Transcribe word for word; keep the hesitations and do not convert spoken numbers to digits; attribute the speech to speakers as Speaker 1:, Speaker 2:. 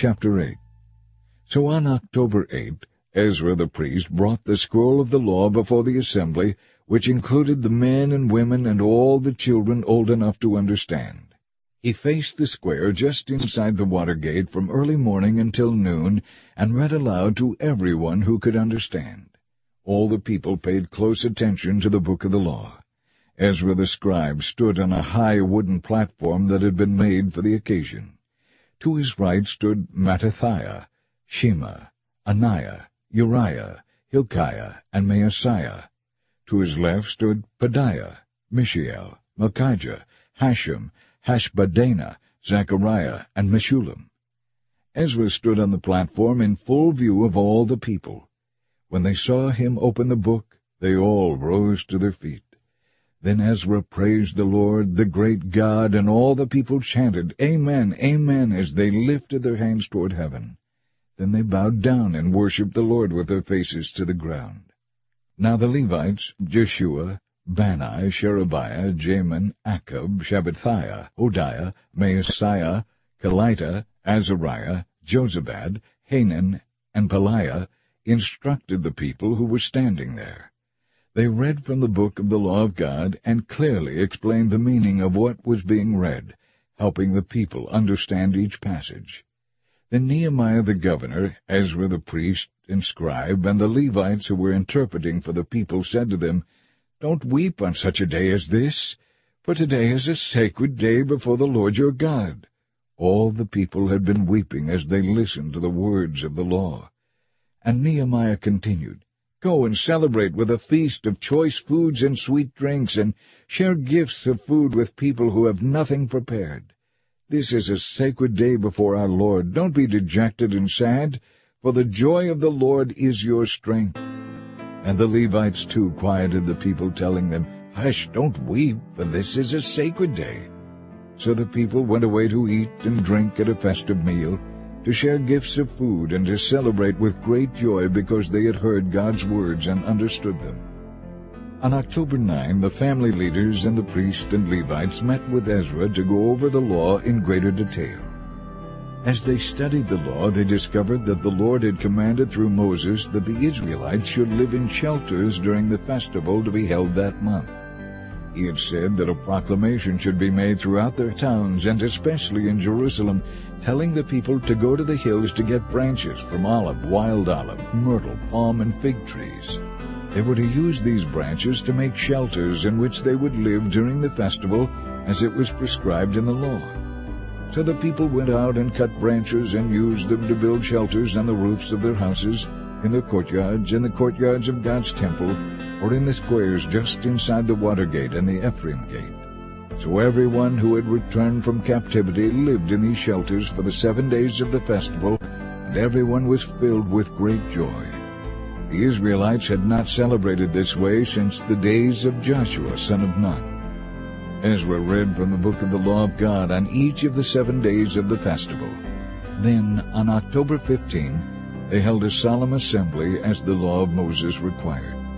Speaker 1: Chapter eight. So on October eighth, Ezra the priest brought the scroll of the law before the assembly, which included the men and women and all the children old enough to understand. He faced the square just inside the water gate from early morning until noon, and read aloud to everyone who could understand. All the people paid close attention to the book of the law. Ezra the scribe stood on a high wooden platform that had been made for the occasion. To his right stood Mattithiah, Shema, Ananiah, Uriah, Hilkiah, and Maaseiah. To his left stood Pedaiah, Mishael, Malchijah, Hashem, Hashbaddanah, Zechariah, and Meshullam. Ezra stood on the platform in full view of all the people. When they saw him open the book, they all rose to their feet. Then Ezra praised the Lord, the great God, and all the people chanted, Amen, Amen, as they lifted their hands toward heaven. Then they bowed down and worshipped the Lord with their faces to the ground. Now the Levites, Jeshua, Bani, Sherebiah, Jamin, Akkub, Shabbathiah, Hodiah, Maaseiah, Kelita, Azariah, Jozabad, Hanan, and Pelaiah, instructed the people who were standing there. They read from the book of the law of God and clearly explained the meaning of what was being read, helping the people understand each passage. Then Nehemiah the governor, Ezra the priest and scribe, and the Levites who were interpreting for the people said to them, Don't weep on such a day as this, for today is a sacred day before the Lord your God. All the people had been weeping as they listened to the words of the law. And Nehemiah continued, Go and celebrate with a feast of choice foods and sweet drinks, and share gifts of food with people who have nothing prepared. This is a sacred day before our Lord. Don't be dejected and sad, for the joy of the Lord is your strength. And the Levites too quieted the people, telling them, Hush, don't weep, for this is a sacred day. So the people went away to eat and drink at a festive meal, to share gifts of food, and to celebrate with great joy because they had heard God's words and understood them. On October ninth, the family leaders and the priests and Levites met with Ezra to go over the law in greater detail. As they studied the law, they discovered that the Lord had commanded through Moses that the Israelites should live in shelters during the festival to be held that month. He had said that a proclamation should be made throughout their towns, and especially in Jerusalem, telling the people to go to the hills to get branches from olive, wild olive, myrtle, palm, and fig trees. They were to use these branches to make shelters in which they would live during the festival, as it was prescribed in the law. So the people went out and cut branches and used them to build shelters on the roofs of their houses, in the courtyards, in the courtyards of God's temple, or in the squares just inside the water gate and the Ephraim gate. So everyone who had returned from captivity lived in these shelters for the seven days of the festival, and everyone was filled with great joy. The Israelites had not celebrated this way since the days of Joshua son of Nun. Ezra read from the book of the law of God on each of the seven days of the festival. Then, on October fifteenth, they held a solemn assembly as the law of Moses required.